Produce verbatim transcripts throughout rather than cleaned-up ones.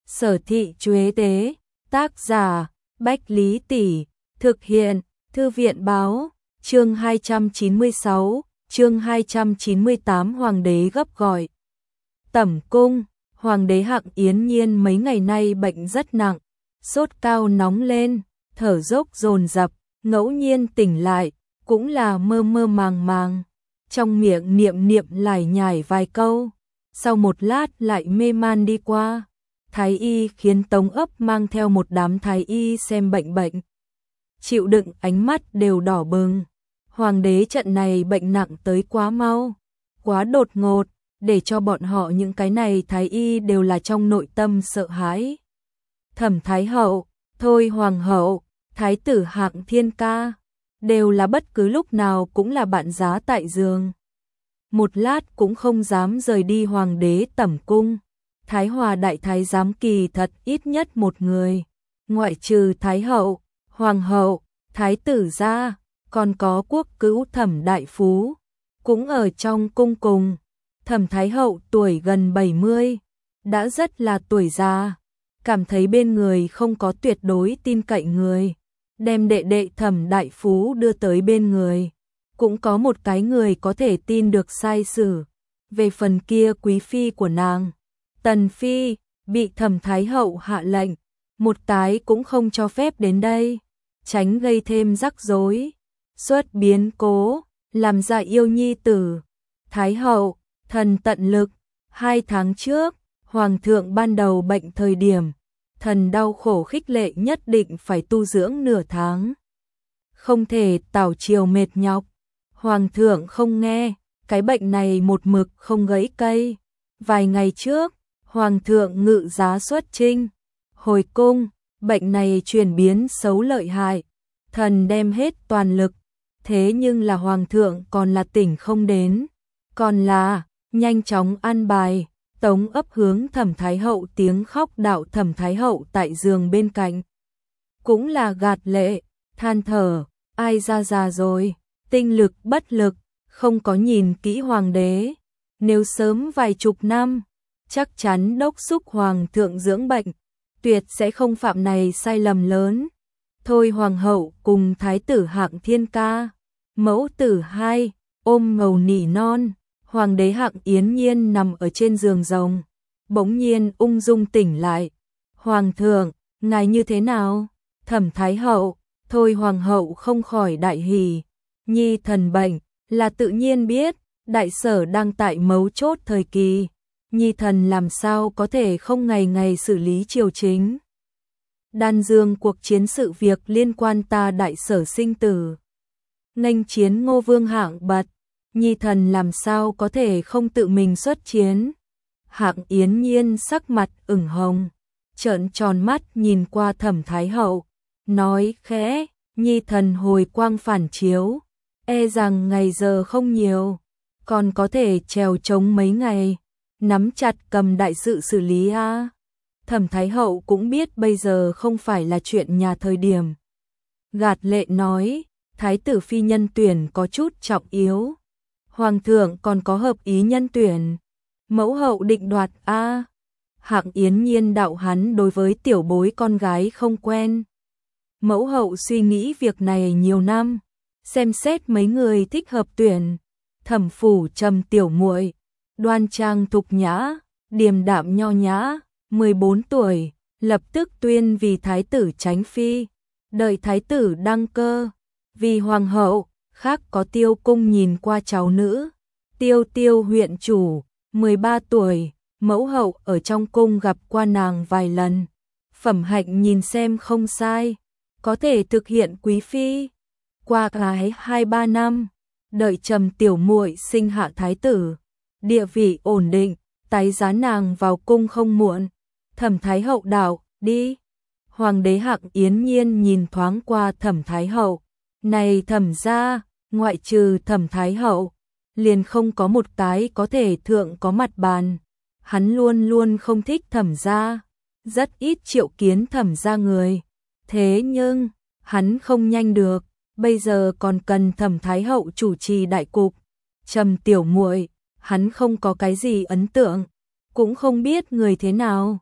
Sở Thị Chuế Tế, tác giả Bách Lý Tỷ, thực hiện Thư viện Báo, chương hai trăm chín mươi sáu, chương hai trăm chín mươi tám. Hoàng đế gấp gọi. Tẩm cung, Hoàng đế Hạng Yến Nhiên mấy ngày nay bệnh rất nặng, sốt cao nóng lên, thở dốc dồn dập, ngẫu nhiên tỉnh lại, cũng là mơ mơ màng màng, trong miệng niệm niệm lải nhải vài câu, sau một lát lại mê man đi qua. Thái y khiến Tống Ấp mang theo một đám thái y xem bệnh bệnh. Chịu đựng ánh mắt đều đỏ bừng. Hoàng đế trận này bệnh nặng tới quá mau, quá đột ngột, để cho bọn họ những cái này thái y đều là trong nội tâm sợ hãi. Thẩm Thái Hậu, Thôi Hoàng Hậu, Thái tử Hạng Thiên Ca, đều là bất cứ lúc nào cũng là bạn giá tại giường. Một lát cũng không dám rời đi Hoàng đế tẩm cung. Thái Hòa đại thái giám kỳ thật ít nhất một người, ngoại trừ Thái Hậu, Hoàng Hậu, Thái tử ra, còn có quốc cữu Thẩm đại phú, cũng ở trong cung cùng. Thẩm Thái Hậu tuổi gần bảy mươi, đã rất là tuổi già, cảm thấy bên người không có tuyệt đối tin cậy người, đem đệ đệ Thẩm đại phú đưa tới bên người, cũng có một cái người có thể tin được sai sử. Về phần kia quý phi của nàng, Tần Phi, bị Thẩm Thái Hậu hạ lệnh, một cái cũng không cho phép đến đây, tránh gây thêm rắc rối, xuất biến cố, làm ra yêu nhi tử. Thái Hậu, thần tận lực, hai tháng trước, Hoàng thượng ban đầu bệnh thời điểm, thần đau khổ khích lệ nhất định phải tu dưỡng nửa tháng. Không thể tảo chiều mệt nhọc, Hoàng thượng không nghe, cái bệnh này một mực không gãy cây. Vài ngày trước, Hoàng thượng ngự giá xuất chinh, hồi cung, bệnh này chuyển biến xấu lợi hại, thần đem hết toàn lực, thế nhưng là Hoàng thượng còn là tỉnh không đến, còn là nhanh chóng an bài. Tống Ấp hướng Thẩm Thái Hậu tiếng khóc đạo. Thẩm Thái Hậu tại giường bên cạnh, cũng là gạt lệ, than thở, ai ra già rồi, tinh lực bất lực, không có nhìn kỹ Hoàng đế, nếu sớm vài chục năm, chắc chắn đốc xúc Hoàng thượng dưỡng bệnh, tuyệt sẽ không phạm này sai lầm lớn. Thôi Hoàng hậu cùng Thái tử Hạng Thiên Ca, mẫu tử hai, ôm ngầu nỉ non. Hoàng đế Hạng Yến Nhiên nằm ở trên giường rồng, bỗng nhiên ung dung tỉnh lại. Hoàng thượng, ngài như thế nào? Thẩm Thái Hậu, Thôi Hoàng hậu không khỏi đại hỉ. Nhi thần bệnh, là tự nhiên biết, đại sở đang tại mấu chốt thời kỳ. Nhi thần làm sao có thể không ngày ngày xử lý triều chính. Đan Dương cuộc chiến sự việc liên quan ta đại sở sinh tử. Nghênh chiến Ngô Vương Hạng Bật, Nhi thần làm sao có thể không tự mình xuất chiến. Hạng Yến Nhiên sắc mặt ửng hồng, trợn tròn mắt nhìn qua Thẩm Thái Hậu, nói khẽ, Nhi thần hồi quang phản chiếu, e rằng ngày giờ không nhiều, còn có thể trèo trống mấy ngày, nắm chặt cầm đại sự xử lý a. Thẩm Thái Hậu cũng biết bây giờ không phải là chuyện nhà thời điểm. Gạt lệ nói, Thái tử phi nhân tuyển có chút trọng yếu. Hoàng thượng còn có hợp ý nhân tuyển. Mẫu hậu định đoạt a. Hạng Yến Nhiên đạo hắn đối với tiểu bối con gái không quen. Mẫu hậu suy nghĩ việc này nhiều năm, xem xét mấy người thích hợp tuyển. Thẩm phủ Trầm tiểu muội, đoan trang thục nhã, điềm đạm nho nhã, mười bốn tuổi, lập tức tuyên vì thái tử chánh phi, đợi thái tử đăng cơ, vì hoàng hậu. Khác có Tiêu cung nhìn qua cháu nữ, Tiêu Tiêu huyện chủ, mười ba tuổi, mẫu hậu ở trong cung gặp qua nàng vài lần, phẩm hạnh nhìn xem không sai, có thể thực hiện quý phi. Qua cái hai ba năm, đợi Trầm tiểu muội sinh hạ thái tử, địa vị ổn định, tái giá nàng vào cung không muộn. Thẩm Thái Hậu đạo, đi. Hoàng đế Hạng Yến Nhiên nhìn thoáng qua Thẩm Thái Hậu, này Thẩm gia, ngoại trừ Thẩm Thái Hậu, liền không có một cái có thể thượng có mặt bàn. Hắn luôn luôn không thích Thẩm gia, rất ít triệu kiến Thẩm gia người. Thế nhưng, hắn không nhanh được, bây giờ còn cần Thẩm Thái Hậu chủ trì đại cục. Trầm tiểu muội, hắn không có cái gì ấn tượng, cũng không biết người thế nào.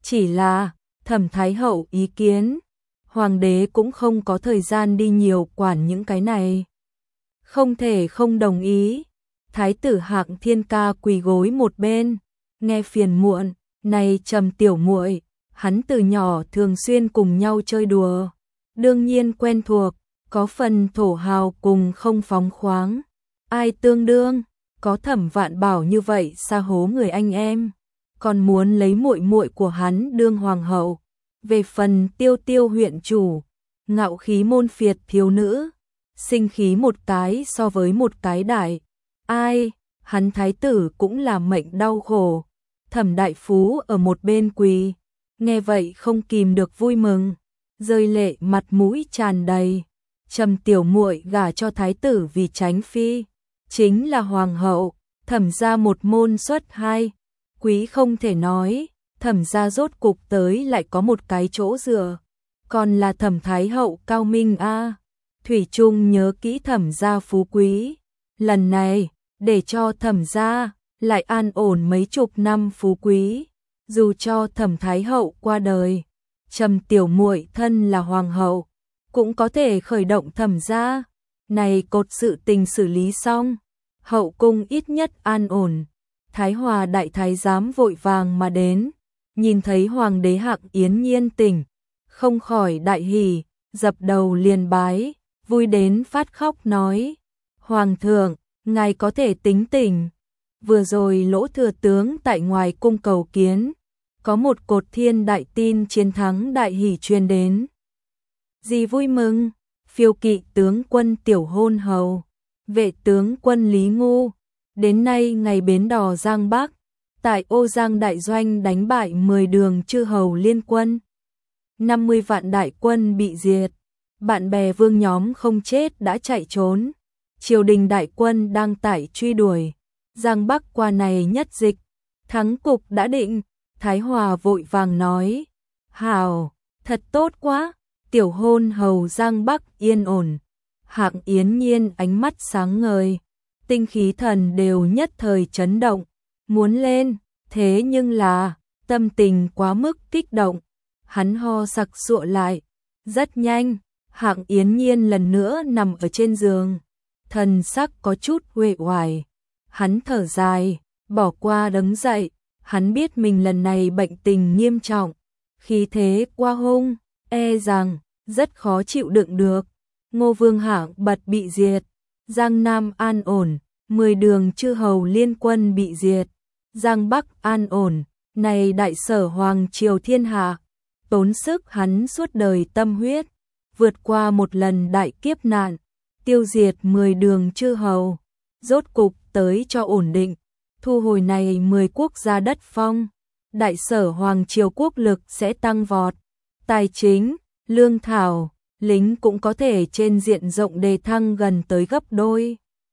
Chỉ là, Thẩm Thái Hậu ý kiến, Hoàng đế cũng không có thời gian đi nhiều quản những cái này. Không thể không đồng ý. Thái tử Hạng Thiên Ca quỳ gối một bên, nghe phiền muộn, này Trầm tiểu muội, hắn từ nhỏ thường xuyên cùng nhau chơi đùa, đương nhiên quen thuộc, có phần thổ hào cùng không phóng khoáng. Ai tương đương, có Thẩm Vạn Bảo như vậy xa hố người anh em, còn muốn lấy muội muội của hắn đương hoàng hậu. Về phần Tiêu Tiêu huyện chủ, ngạo khí môn phiệt thiếu nữ, sinh khí một cái so với một cái đại. Ai, hắn thái tử cũng là mệnh đau khổ. Thẩm đại phú ở một bên quỳ, nghe vậy không kìm được vui mừng, rơi lệ mặt mũi tràn đầy. Trầm tiểu muội gả cho thái tử vì tránh phi, chính là hoàng hậu, Thẩm gia một môn xuất hai, quý không thể nói, Thẩm gia rốt cục tới lại có một cái chỗ dựa, còn là Thẩm thái hậu cao minh a. Thủy chung nhớ kỹ Thẩm gia phú quý, lần này để cho Thẩm gia lại an ổn mấy chục năm phú quý, dù cho Thẩm thái hậu qua đời, Trầm tiểu muội thân là hoàng hậu, cũng có thể khởi động Thẩm gia. Này cột sự tình xử lý xong, hậu cung ít nhất an ổn. Thái Hòa đại thái giám vội vàng mà đến, nhìn thấy hoàng đế Hạng Yến Nhiên tỉnh, không khỏi đại hỉ, dập đầu liền bái, vui đến phát khóc nói: "Hoàng thượng, ngài có thể tính tỉnh, vừa rồi Lỗ thừa tướng tại ngoài cung cầu kiến, có một cột thiên đại tin chiến thắng đại hỉ truyền đến." "Gì vui mừng?" "Phiêu kỵ tướng quân Tiểu Hôn hầu, vệ tướng quân Lý Ngu, đến nay ngày bến đò Giang Bắc, tại Ô Giang đại doanh đánh bại mười đường chư hầu liên quân, năm mươi vạn đại quân bị diệt, bạn bè vương nhóm không chết đã chạy trốn, triều đình đại quân đang tải truy đuổi, Giang Bắc qua này nhất dịch, thắng cục đã định." Thái Hòa vội vàng nói: "Hào, thật tốt quá." Tiểu Hôn hầu Giang Bắc yên ổn. Hạng Yến Nhiên ánh mắt sáng ngời, tinh khí thần đều nhất thời chấn động, muốn lên, thế nhưng là tâm tình quá mức kích động, hắn ho sặc sụa lại. Rất nhanh, Hạng Yến Nhiên lần nữa nằm ở trên giường, thần sắc có chút uể oải. Hắn thở dài, bỏ qua đứng dậy, hắn biết mình lần này bệnh tình nghiêm trọng, khí thế qua hung, e rằng rất khó chịu đựng được. Ngô Vương Hạng bật bị diệt, Giang Nam an ổn, mười đường chư hầu liên quân bị diệt, Giang Bắc an ổn, này đại sở hoàng triều thiên hạ, tốn sức hắn suốt đời tâm huyết, vượt qua một lần đại kiếp nạn, tiêu diệt mười đường chư hầu, rốt cục tới cho ổn định, thu hồi này mười quốc gia đất phong, đại sở hoàng triều quốc lực sẽ tăng vọt, tài chính, lương thảo, lính cũng có thể trên diện rộng đề thăng gần tới gấp đôi.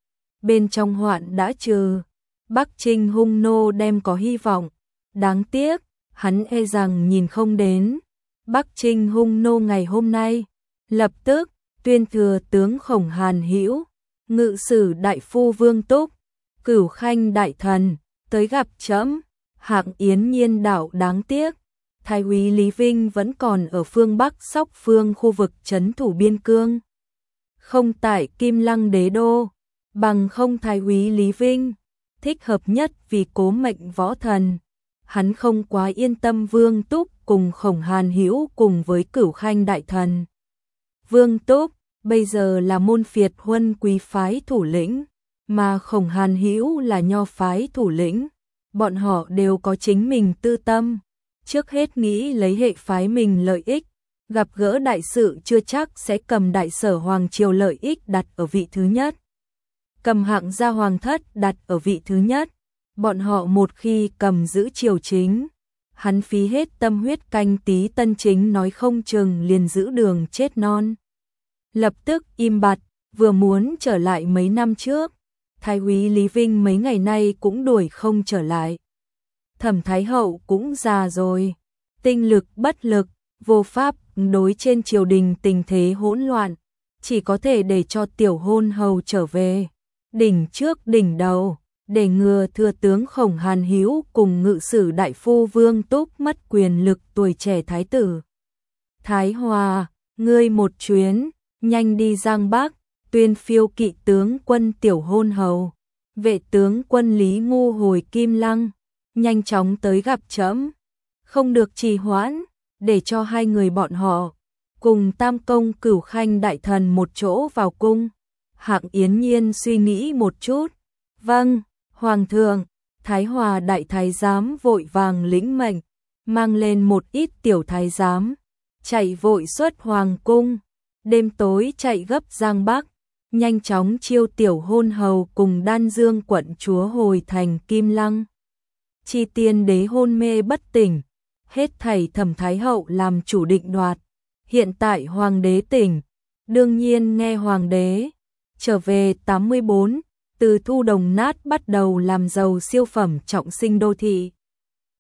Bên trong hoạn đã trừ, Bắc Trinh hung nô đem có hy vọng, đáng tiếc, hắn e rằng nhìn không đến. Bắc Trinh hung nô ngày hôm nay, lập tức tuyên thừa tướng Khổng Hàn Hữu, ngự sử đại phu Vương Túc, Cửu Khanh đại thần tới gặp trẫm. Hạng Yến Nhiên đạo đáng tiếc, Thái úy Lý Vinh vẫn còn ở phương Bắc Sóc Phương khu vực trấn thủ biên cương, không tại Kim Lăng đế đô, bằng không Thái úy Lý Vinh thích hợp nhất vì cố mệnh võ thần. Hắn không quá yên tâm Vương Túc cùng Khổng Hàn Hữu cùng với Cửu Khanh đại thần. Vương Túc bây giờ là môn phiệt huân quý phái thủ lĩnh, mà Khổng Hàn Hữu là nho phái thủ lĩnh, bọn họ đều có chính mình tư tâm, trước hết nghĩ lấy hệ phái mình lợi ích, gặp gỡ đại sự chưa chắc sẽ cầm đại sở hoàng triều lợi ích đặt ở vị thứ nhất, cầm Hạng gia hoàng thất đặt ở vị thứ nhất. Bọn họ một khi cầm giữ triều chính, hắn phí hết tâm huyết canh tí tân chính nói không chừng liền giữ đường chết non. Lập tức im bặt, vừa muốn trở lại mấy năm trước, Thái úy Lý Vinh mấy ngày nay cũng đuổi không trở lại. Thẩm Thái Hậu cũng già rồi, tinh lực bất lực, vô pháp đối trên triều đình tình thế hỗn loạn, chỉ có thể để cho Tiểu Hôn hầu trở về, đỉnh trước đỉnh đầu. để ngừa thừa tướng Khổng Hàn Hữu cùng ngự sử đại phu Vương Túc mất quyền lực tuổi trẻ thái tử. Thái Hòa, ngươi một chuyến, nhanh đi Giang Bắc, tuyên phiêu kỵ tướng quân Tiểu Hôn Hầu, vệ tướng quân Lý Ngu hồi Kim Lăng, nhanh chóng tới gặp trẫm, không được trì hoãn, để cho hai người bọn họ cùng Tam Công Cửu Khanh đại thần một chỗ vào cung. Hạng Yến Nhiên suy nghĩ một chút, vâng, Hoàng thượng. Thái Hòa đại thái giám vội vàng lĩnh mệnh, mang lên một ít tiểu thái giám, chạy vội xuất hoàng cung, đêm tối chạy gấp Giang Bắc, nhanh chóng chiêu Tiểu Hôn Hầu cùng Đan Dương quận chúa hồi thành Kim Lăng. Chi Tiên đế hôn mê bất tỉnh, hết thảy Thẩm Thái hậu làm chủ định đoạt. Hiện tại hoàng đế tỉnh, đương nhiên nghe hoàng đế. Trở về tám mươi bốn, từ thu đồng nát bắt đầu làm giàu siêu phẩm trọng sinh đô thị.